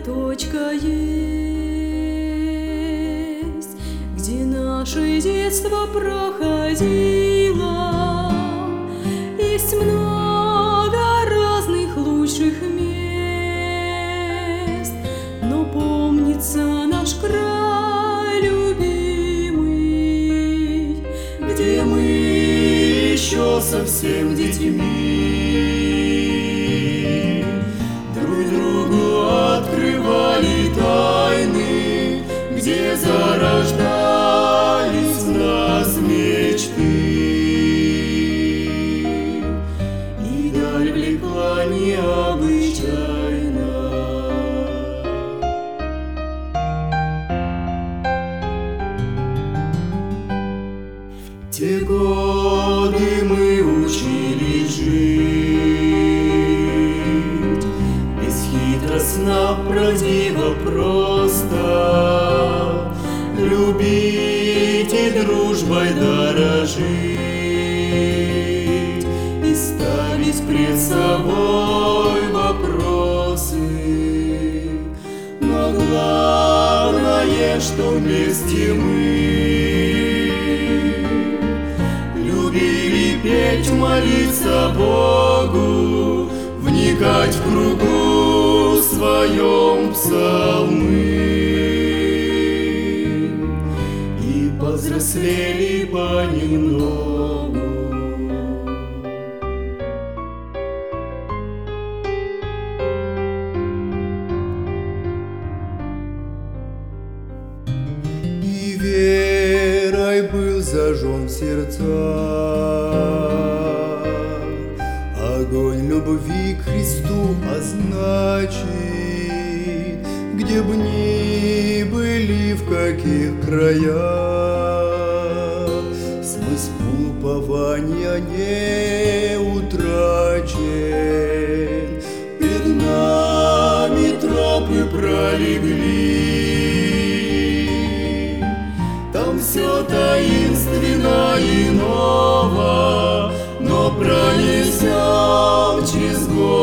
точка есть, где наше детство проходило. Есть много разных лучших мест, но помнится наш край любимый, где мы еще совсем детьми друг другу открывали тайны, где зарождались в нас мечты, и даль влекла необычайно. В те годы мы учились жить бесхитростно, правдиво, просто, любить и дружбой дорожить, и ставить пред собой вопросы. Но главное, что вместе мы любили петь, молиться Богу, вникать в кругу своем псалмы, и повзрослели понемногу. И верой был зажжен в сердцах огонь любви к Христу, а значит, где б ни были, в каких краях, смысл упования не утрачен. Перед нами тропы пролегли, там все таинственно и ново, но пронесем через горы